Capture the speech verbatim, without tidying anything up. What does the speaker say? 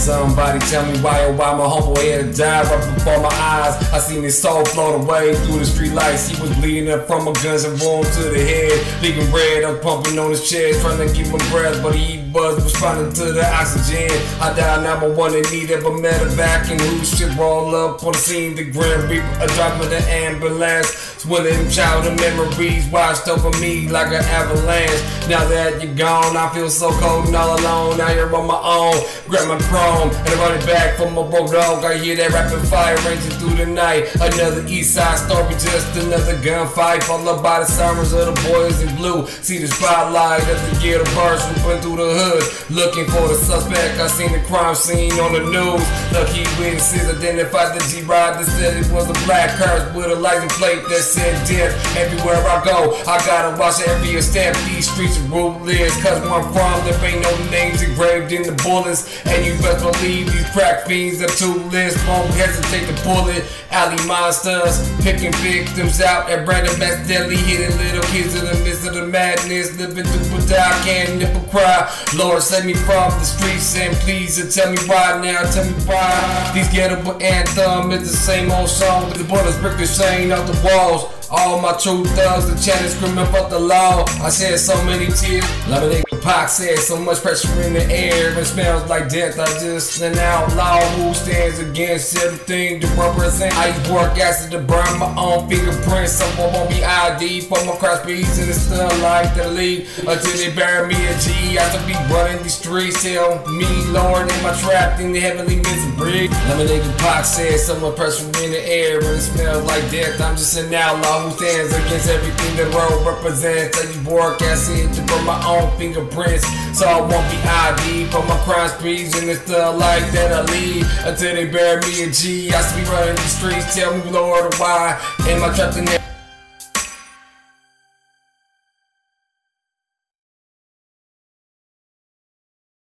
somebody tell me why or why my humble head died right before my eyes. I seen his soul float away through the street lights. He was bleeding up from a gun's and wound to the head, leaking red. I was pumping on his chest, trying to keep him breath, but he was responding to the oxygen. I died number one in need of a medevac, and whose shit roll up on the scene. The Grim Reaper, a drop of the ambulance. When them childhood memories washed over me like an avalanche. Now that you're gone, I feel so cold and all alone. Now you're on my own. Grab my chrome and I run it back from my road dog. I hear that rapid fire raging through the night. Another east side story, just another gunfight. Followed by the sirens of the boys in blue. See the spotlight as the ghetto birds swooping through the hood, looking for the suspect. I seen the crime scene on the news. Lucky witnesses identified the G-Ride that said it was a black hearse with a license plate that said death. Everywhere I go, I gotta watch every step. These streets are ruthless, cause where I'm from, there ain't no names engraved in the bullets. And you best believe these crack fiends are toothless, won't hesitate to pull it. Alley monsters, picking victims out at random, accidentally hitting little kids in the midst of the madness. Living through but I can't nipple cry. Lord, save me from the streets and please and tell me why now, tell me why. These ghetto anthem is the same old song, but the bullets break the shame off the walls. All my true thugs, the chanting screaming fuck the law. I shed so many tears. Love a nigga Pac said so much pressure in the air. It smells like death. I just an outlaw who stands against everything to represent. I use work acid to burn my own fingerprints. Someone won't be I D for my cross beats and it's still like the lead until they bury me a G. I have to be running these streets. Tell me, Lord, am I trapped in the heavenly misery? Love a nigga Pac said so much pressure in the air. It smells like death. I'm just an outlaw who stands against everything the road represents. I use work acid to burn my own fingerprints, so I won't be I D for my crime sprees, and it's the life that I lead until they bury me a G. I still be running the streets. Tell me, Lord, why am I trapped in there?